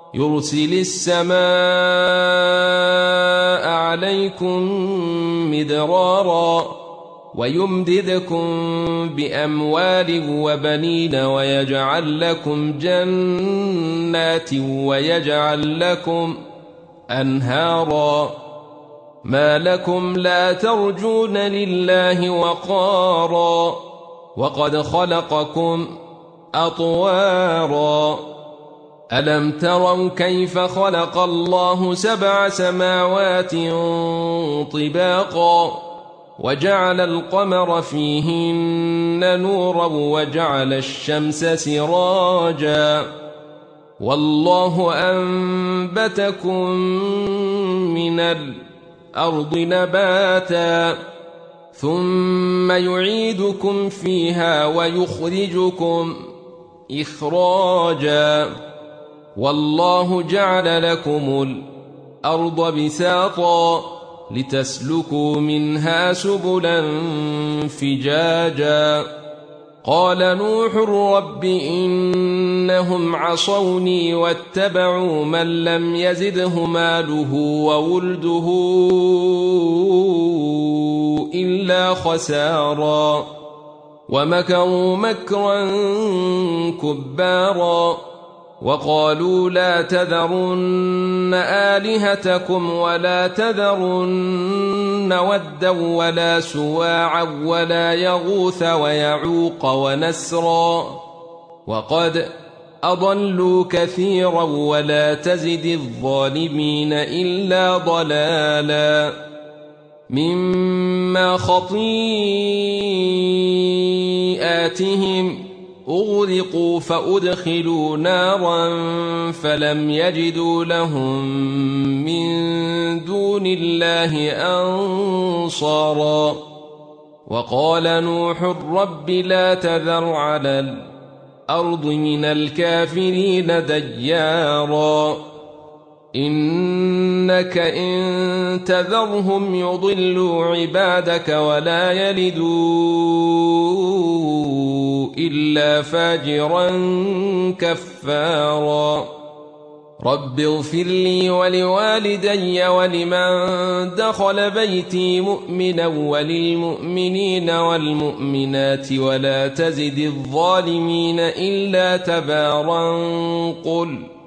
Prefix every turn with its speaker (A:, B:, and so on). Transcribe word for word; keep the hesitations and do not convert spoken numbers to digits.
A: يرسل السماء عليكم مدرارا ويمددكم بأموال وبنين ويجعل لكم جنات ويجعل لكم أنهارا ما لكم لا ترجون لله وقارا وقد خلقكم أطوارا ألم تروا كيف خلق الله سبع سماوات طباقا وجعل القمر فيهن نورا وجعل الشمس سراجا والله أنبتكم من الأرض نباتا ثم يعيدكم فيها ويخرجكم إخراجا والله جعل لكم الأرض بساطا لتسلكوا منها سبلا فجاجا قال نوح رب إنهم عصوني واتبعوا من لم يزده ماله وولده إلا خسارا ومكروا مكرا كبارا وقالوا لا تذرن آلهتكم ولا تذرن ودا ولا سواعا ولا يغوث ويعوق ونسرا وقد أضلوا كثيرا ولا تزد الظالمين إلا ضلالا مما خطيئاتهم أغرقوا فأدخلوا نارا فلم يجدوا لهم من دون الله أنصارا وقال نوح رب لا تذر على الأرض من الكافرين ديارا إنك إن تذرهم يضلوا عبادك ولا يلدوا إلا فاجرا كفارا رب اغفر لي ولوالدي ولمن دخل بيتي مؤمنا وللمؤمنين والمؤمنات ولا تزد الظالمين إلا تبارا قل